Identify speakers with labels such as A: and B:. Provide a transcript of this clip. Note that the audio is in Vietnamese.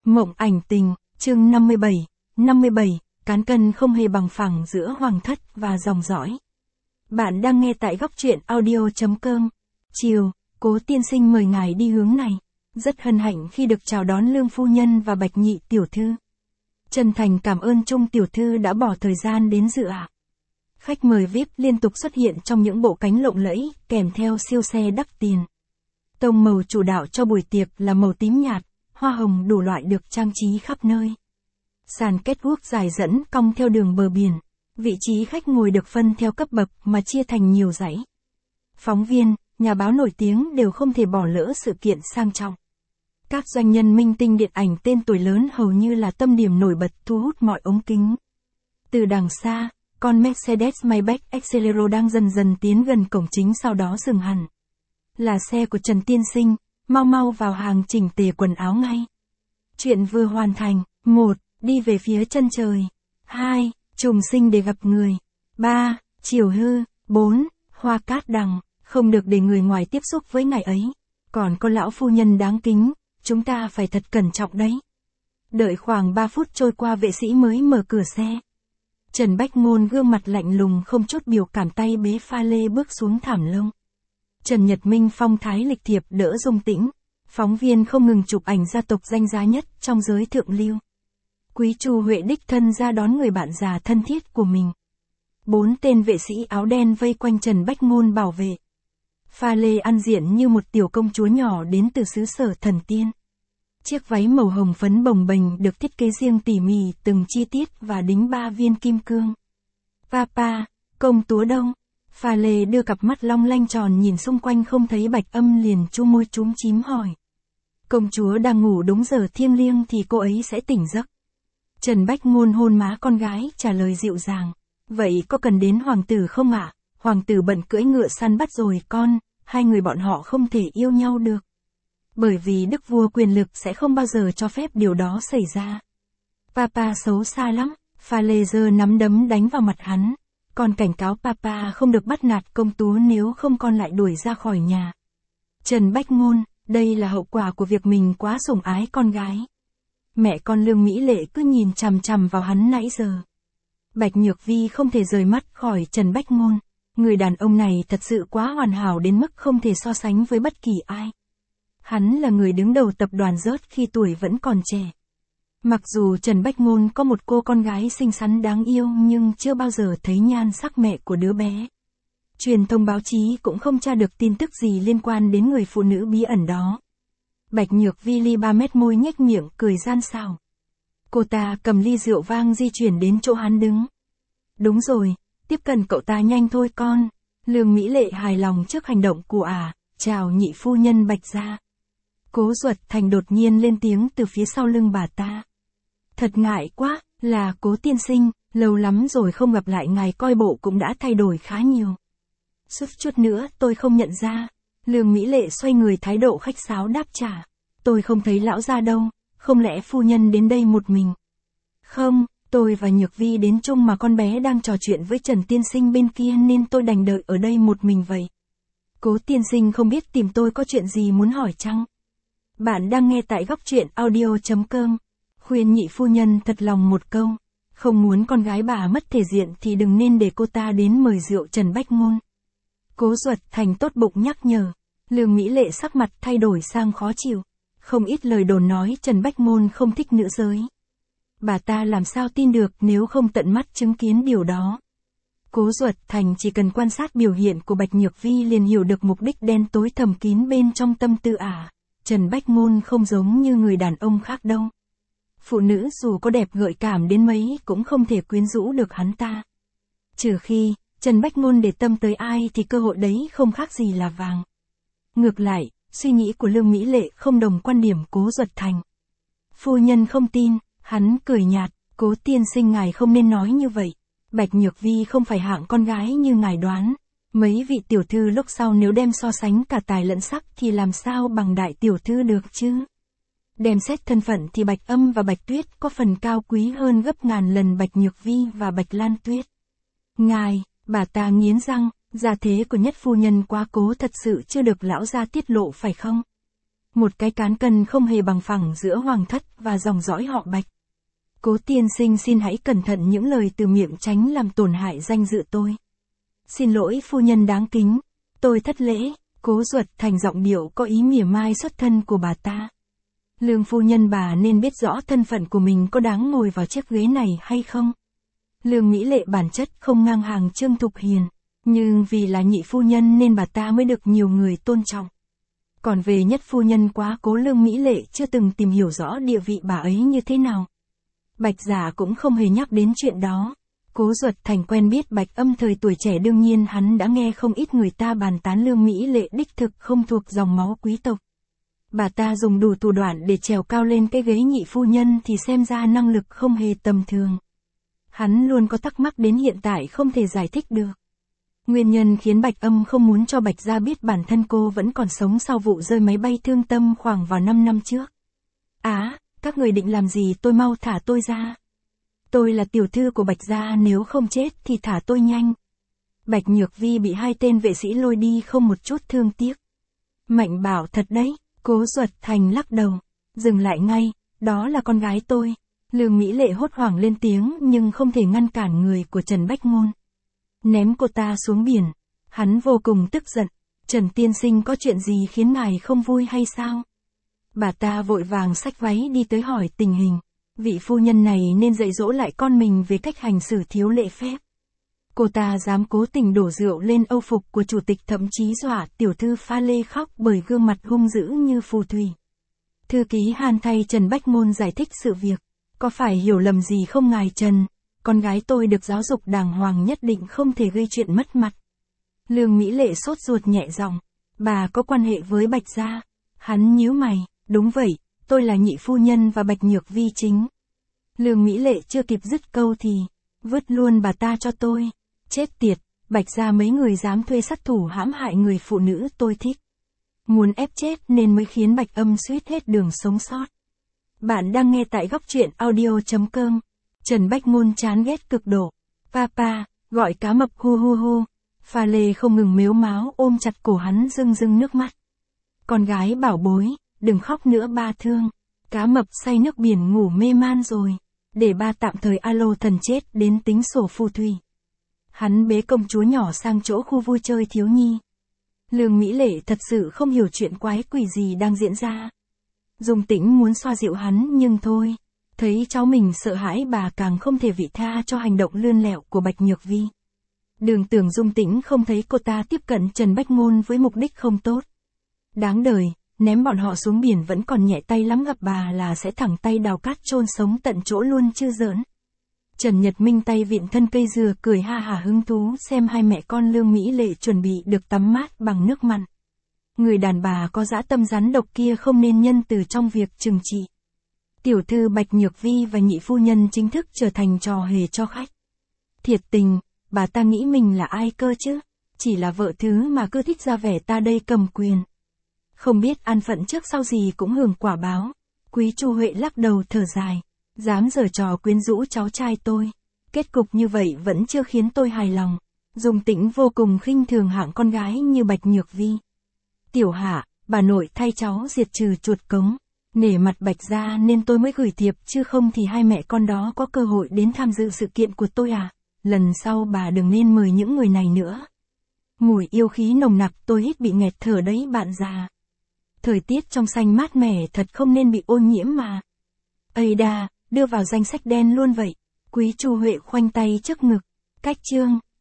A: Mộng ảnh tình, chương 57, cán cân không hề bằng phẳng giữa hoàng thất và dòng dõi. Bạn đang nghe tại góc truyện audio.com. Chiều, Cố tiên sinh mời ngài đi hướng này. Rất hân hạnh khi được chào đón Lương phu nhân và Bạch nhị tiểu thư. Chân thành cảm ơn Trung tiểu thư đã bỏ thời gian đến dự ạ. Khách mời VIP liên tục xuất hiện trong những bộ cánh lộng lẫy, kèm theo siêu xe đắt tiền. Tông màu chủ đạo cho buổi tiệc là màu tím nhạt, hoa hồng đủ loại được trang trí khắp nơi. Sàn catwalk dài dẫn cong theo đường bờ biển. Vị trí khách ngồi được phân theo cấp bậc mà chia thành nhiều dãy. Phóng viên, nhà báo nổi tiếng đều không thể bỏ lỡ sự kiện sang trọng. Các doanh nhân minh tinh điện ảnh tên tuổi lớn hầu như là tâm điểm nổi bật thu hút mọi ống kính. Từ đằng xa, con Mercedes-Maybach Exelero đang dần dần tiến gần cổng chính, sau đó dừng hẳn. Là xe của Trần tiên sinh, mau vào hàng chỉnh tề quần áo ngay. Chuyện vừa hoàn thành. 1. Đi về phía chân trời. 2. Trùng sinh để gặp người. 3. Chiều hư. 4. Hoa cát đằng, không được để người ngoài tiếp xúc với ngài ấy. Còn có lão phu nhân đáng kính, chúng ta phải thật cẩn trọng đấy. Đợi khoảng 3 phút trôi qua, vệ sĩ mới mở cửa xe. Trần Bách Ngôn gương mặt lạnh lùng không chút biểu cảm, tay bế pha lê bước xuống thảm lông. Trần Nhật Minh phong thái lịch thiệp đỡ Dung Tĩnh. Phóng viên không ngừng chụp ảnh gia tộc danh giá nhất trong giới thượng lưu. Quý Chu Huệ đích thân ra đón người bạn già thân thiết của mình. 4 tên vệ sĩ áo đen vây quanh Trần Bách Ngôn bảo vệ. Pha lê ăn diện như một tiểu công chúa nhỏ đến từ xứ sở thần tiên. Chiếc váy màu hồng phấn bồng bềnh được thiết kế riêng tỉ mỉ từng chi tiết và đính 3 viên kim cương. Papa, công chúa đâu? Pha lê đưa cặp mắt long lanh tròn nhìn xung quanh không thấy Bạch Âm liền chu môi chúm chím hỏi. Công chúa đang ngủ, đúng giờ thiêng liêng thì cô ấy sẽ tỉnh giấc. Trần Bách Ngôn hôn má con gái, trả lời dịu dàng. Vậy có cần đến hoàng tử không ạ? Hoàng tử bận cưỡi ngựa săn bắt rồi con, hai người bọn họ không thể yêu nhau được. Bởi vì đức vua quyền lực sẽ không bao giờ cho phép điều đó xảy ra. Papa xấu xa lắm, pha lê giơ nắm đấm đánh vào mặt hắn. Con cảnh cáo Papa không được bắt nạt công chúa, nếu không con lại đuổi ra khỏi nhà. Trần Bách Ngôn, đây là hậu quả của việc mình quá sủng ái con gái. Mẹ con Lương Mỹ Lệ cứ nhìn chằm chằm vào hắn nãy giờ. Bạch Nhược Vi không thể rời mắt khỏi Trần Bách Ngôn. Người đàn ông này thật sự quá hoàn hảo đến mức không thể so sánh với bất kỳ ai. Hắn là người đứng đầu tập đoàn Rớt khi tuổi vẫn còn trẻ. Mặc dù Trần Bách Ngôn có một cô con gái xinh xắn đáng yêu nhưng chưa bao giờ thấy nhan sắc mẹ của đứa bé. Truyền thông báo chí cũng không tra được tin tức gì liên quan đến người phụ nữ bí ẩn đó. Bạch Nhược Vi ly 3 mét môi nhếch miệng cười gian xảo. Cô ta cầm ly rượu vang di chuyển đến chỗ hắn đứng. Đúng rồi, tiếp cận cậu ta nhanh thôi con. Lương Mỹ Lệ hài lòng trước hành động của chào nhị phu nhân Bạch gia. Cố Duật Thành đột nhiên lên tiếng từ phía sau lưng bà ta. Thật ngại quá, là Cố tiên sinh, lâu lắm rồi không gặp lại ngài, coi bộ cũng đã thay đổi khá nhiều. Suýt chút nữa tôi không nhận ra. Lương Mỹ Lệ xoay người thái độ khách sáo đáp trả. Tôi không thấy lão gia đâu, không lẽ phu nhân đến đây một mình? Không, tôi và Nhược Vi đến chung mà con bé đang trò chuyện với Trần tiên sinh bên kia nên tôi đành đợi ở đây một mình vậy. Cố tiên sinh không biết tìm tôi có chuyện gì muốn hỏi chăng? Bạn đang nghe tại góc truyện audio.com. Khuyên nhị phu nhân thật lòng một câu. Không muốn con gái bà mất thể diện thì đừng nên để cô ta đến mời rượu Trần Bách Ngôn. Cố Duật Thành tốt bụng nhắc nhở. Lương Mỹ Lệ sắc mặt thay đổi sang khó chịu. Không ít lời đồn nói Trần Bách Ngôn không thích nữ giới. Bà ta làm sao tin được nếu không tận mắt chứng kiến điều đó. Cố Duật Thành chỉ cần quan sát biểu hiện của Bạch Nhược Vi liền hiểu được mục đích đen tối thầm kín bên trong tâm tư Trần Bách Ngôn không giống như người đàn ông khác đâu. Phụ nữ dù có đẹp gợi cảm đến mấy cũng không thể quyến rũ được hắn ta. Trừ khi Trần Bách Ngôn để tâm tới ai thì cơ hội đấy không khác gì là vàng. Ngược lại, suy nghĩ của Lương Mỹ Lệ không đồng quan điểm Cố Duật Thành. Phu nhân không tin, hắn cười nhạt, Cố tiên sinh ngài không nên nói như vậy. Bạch Nhược Vi không phải hạng con gái như ngài đoán. Mấy vị tiểu thư lúc sau nếu đem so sánh cả tài lẫn sắc thì làm sao bằng đại tiểu thư được chứ? Đem xét thân phận thì Bạch Âm và Bạch Tuyết có phần cao quý hơn gấp ngàn lần Bạch Nhược Vi và Bạch Lan Tuyết. Ngài, bà ta nghiến răng, gia thế của nhất phu nhân quá cố thật sự chưa được lão gia tiết lộ phải không? Một cái cán cân không hề bằng phẳng giữa hoàng thất và dòng dõi họ Bạch. Cố tiên sinh xin hãy cẩn thận những lời từ miệng, tránh làm tổn hại danh dự tôi. Xin lỗi phu nhân đáng kính, tôi thất lễ. Cố Duật Thành giọng điệu có ý mỉa mai xuất thân của bà ta. Lương phu nhân, bà nên biết rõ thân phận của mình có đáng ngồi vào chiếc ghế này hay không. Lương Mỹ Lệ bản chất không ngang hàng Trương Thục Hiền, nhưng vì là nhị phu nhân nên bà ta mới được nhiều người tôn trọng. Còn về nhất phu nhân quá cố, Lương Mỹ Lệ chưa từng tìm hiểu rõ địa vị bà ấy như thế nào. Bạch Giả cũng không hề nhắc đến chuyện đó. Cố Duật Thành quen biết Bạch Âm thời tuổi trẻ, đương nhiên hắn đã nghe không ít người ta bàn tán Lương Mỹ Lệ đích thực không thuộc dòng máu quý tộc. Bà ta dùng đủ thủ đoạn để trèo cao lên cái ghế nhị phu nhân thì xem ra năng lực không hề tầm thường. Hắn luôn có thắc mắc đến hiện tại không thể giải thích được. Nguyên nhân khiến Bạch Âm không muốn cho Bạch Gia biết bản thân cô vẫn còn sống sau vụ rơi máy bay thương tâm khoảng vào 5 năm trước. Các người định làm gì? Tôi mau thả tôi ra. Tôi là tiểu thư của Bạch Gia, nếu không chết thì thả tôi nhanh. Bạch Nhược Vi bị hai tên vệ sĩ lôi đi không một chút thương tiếc. Mạnh bảo thật đấy. Cố Duật Thành lắc đầu. Dừng lại ngay, đó là con gái tôi. Lương Mỹ Lệ hốt hoảng lên tiếng nhưng không thể ngăn cản người của Trần Bách Ngôn. Ném cô ta xuống biển. Hắn vô cùng tức giận. Trần tiên sinh, có chuyện gì khiến ngài không vui hay sao? Bà ta vội vàng xách váy đi tới hỏi tình hình. Vị phu nhân này nên dạy dỗ lại con mình về cách hành xử thiếu lễ phép. Cô ta dám cố tình đổ rượu lên âu phục của chủ tịch, thậm chí dọa tiểu thư Pha Lê khóc bởi gương mặt hung dữ như phù thủy. Thư ký Hàn thay Trần Bách Ngôn giải thích sự việc. Có phải hiểu lầm gì không ngài Trần? Con gái tôi được giáo dục đàng hoàng, nhất định không thể gây chuyện mất mặt. Lương Mỹ Lệ sốt ruột nhẹ giọng. Bà có quan hệ với Bạch Gia? Hắn nhíu mày. Đúng vậy, tôi là nhị phu nhân và Bạch Nhược Vi chính. Lương Mỹ Lệ chưa kịp dứt câu thì vứt luôn bà ta cho tôi. Chết tiệt, Bạch Gia mấy người dám thuê sát thủ hãm hại người phụ nữ tôi thích. Muốn ép chết nên mới khiến Bạch Âm suýt hết đường sống sót. Bạn đang nghe tại góc truyện audio.com. Trần Bách Ngôn chán ghét cực độ. Papa, gọi cá mập hu hu hu. Pha Lê không ngừng mếu máo ôm chặt cổ hắn, rưng rưng nước mắt. Con gái bảo bối, đừng khóc nữa ba thương. Cá mập say nước biển ngủ mê man rồi. Để ba tạm thời alo thần chết đến tính sổ phù thủy. Hắn bế công chúa nhỏ sang chỗ khu vui chơi thiếu nhi. Lương Mỹ Lệ thật sự không hiểu chuyện quái quỷ gì đang diễn ra. Dung Tĩnh muốn xoa dịu hắn nhưng thôi. Thấy cháu mình sợ hãi, bà càng không thể vị tha cho hành động lươn lẹo của Bạch Nhược Vi. Đường tưởng Dung Tĩnh không thấy cô ta tiếp cận Trần Bách Ngôn với mục đích không tốt. Đáng đời, ném bọn họ xuống biển vẫn còn nhẹ tay lắm, gặp bà là sẽ thẳng tay đào cát chôn sống tận chỗ luôn chứ giỡn. Trần Nhật Minh tay vịn thân cây dừa cười ha hả hứng thú xem hai mẹ con Lương Mỹ Lệ chuẩn bị được tắm mát bằng nước mặn. Người đàn bà có dã tâm rắn độc kia không nên nhân từ trong việc trừng trị. Tiểu thư Bạch Nhược Vi và nhị phu nhân chính thức trở thành trò hề cho khách. Thiệt tình, bà ta nghĩ mình là ai cơ chứ? Chỉ là vợ thứ mà cứ thích ra vẻ ta đây cầm quyền. Không biết an phận trước sau gì cũng hưởng quả báo. Quý Chu Huệ lắc đầu thở dài. Dám giở trò quyến rũ cháu trai tôi. Kết cục như vậy vẫn chưa khiến tôi hài lòng. Dung Tĩnh vô cùng khinh thường hạng con gái như Bạch Nhược Vi. Tiểu Hạ, bà nội thay cháu diệt trừ chuột cống. Nể mặt Bạch Gia nên tôi mới gửi thiệp, chứ không thì hai mẹ con đó có cơ hội đến tham dự sự kiện của tôi à. Lần sau bà đừng nên mời những người này nữa. Mùi yêu khí nồng nặc tôi hít bị nghẹt thở đấy bạn già. Thời tiết trong xanh mát mẻ thật không nên bị ô nhiễm mà. Ây đà, đưa vào danh sách đen luôn vậy. Quý Chu Huệ khoanh tay trước ngực. Cách chương.